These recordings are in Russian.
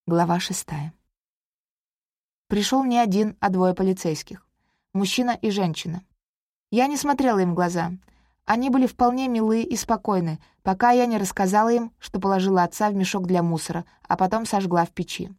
Глава 6. Пришел не один, а двое полицейских. Мужчина и женщина. Я не смотрела им в глаза. Они были вполне милы и спокойны, пока я не рассказала им, что положила отца в мешок для мусора, а потом сожгла в печи.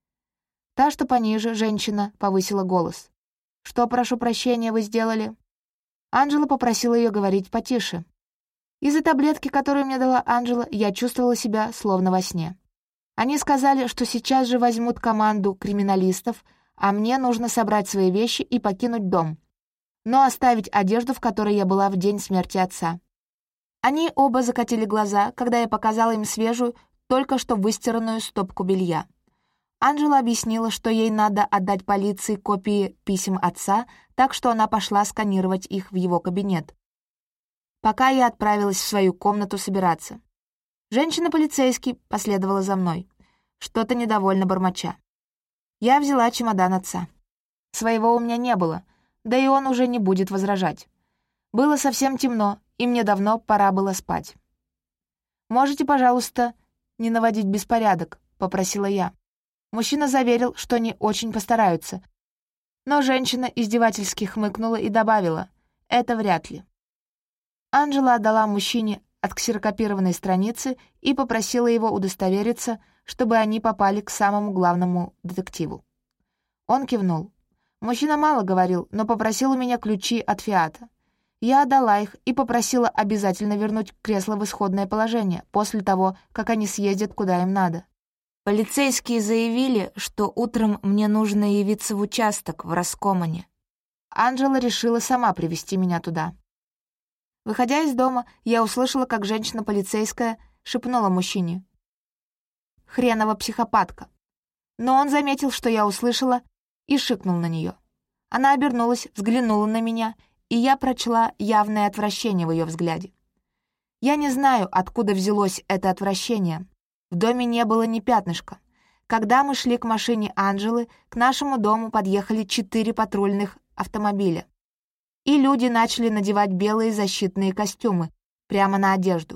Та, что пониже, женщина, повысила голос. «Что, прошу прощения, вы сделали?» Анджела попросила ее говорить потише. Из-за таблетки, которую мне дала Анджела, я чувствовала себя словно во сне. Они сказали, что сейчас же возьмут команду криминалистов, а мне нужно собрать свои вещи и покинуть дом, но оставить одежду, в которой я была в день смерти отца. Они оба закатили глаза, когда я показала им свежую, только что выстиранную стопку белья. Анджела объяснила, что ей надо отдать полиции копии писем отца, так что она пошла сканировать их в его кабинет, пока я отправилась в свою комнату собираться. Женщина-полицейский последовала за мной, что-то недовольно бормоча. Я взяла чемодан отца. Своего у меня не было, да и он уже не будет возражать. Было совсем темно, и мне давно пора было спать. «Можете, пожалуйста, не наводить беспорядок?» — попросила я. Мужчина заверил, что они очень постараются, но женщина издевательски хмыкнула и добавила: «Это вряд ли». Анджела отдала мужчине отксерокопированной страницы и попросила его удостовериться, чтобы они попали к самому главному детективу. Он кивнул. Мужчина мало говорил, но попросил у меня ключи от «Фиата». Я отдала их и попросила обязательно вернуть кресло в исходное положение после того, как они съездят куда им надо. Полицейские заявили, что утром мне нужно явиться в участок в Раскомане. Анджела решила сама привезти меня туда. Выходя из дома, я услышала, как женщина-полицейская шепнула мужчине: «Хренова психопатка». Но он заметил, что я услышала, и шикнул на нее. Она обернулась, взглянула на меня, и я прочла явное отвращение в ее взгляде. Я не знаю, откуда взялось это отвращение. В доме не было ни пятнышка. Когда мы шли к машине Анджелы, к нашему дому подъехали 4 патрульных автомобиля. И люди начали надевать белые защитные костюмы прямо на одежду.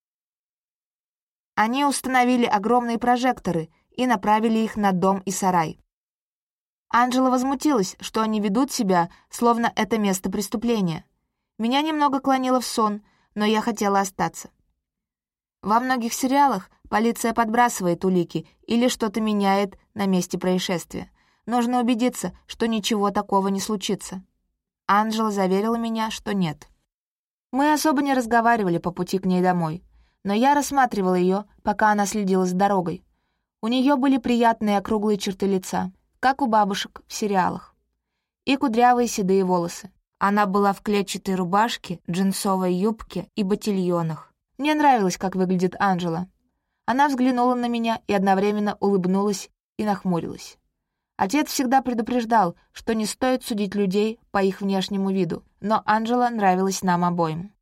Они установили огромные прожекторы и направили их на дом и сарай. Анджела возмутилась, что они ведут себя, словно это место преступления. Меня немного клонило в сон, но я хотела остаться. Во многих сериалах полиция подбрасывает улики или что-то меняет на месте происшествия. Нужно убедиться, что ничего такого не случится. Анджела заверила меня, что нет. Мы особо не разговаривали по пути к ней домой, но я рассматривала ее, пока она следила за дорогой. У нее были приятные округлые черты лица, как у бабушек в сериалах, и кудрявые седые волосы. Она была в клетчатой рубашке, джинсовой юбке и ботильонах. Мне нравилось, как выглядит Анджела. Она взглянула на меня и одновременно улыбнулась и нахмурилась. Отец всегда предупреждал, что не стоит судить людей по их внешнему виду, но Анджела нравилась нам обоим.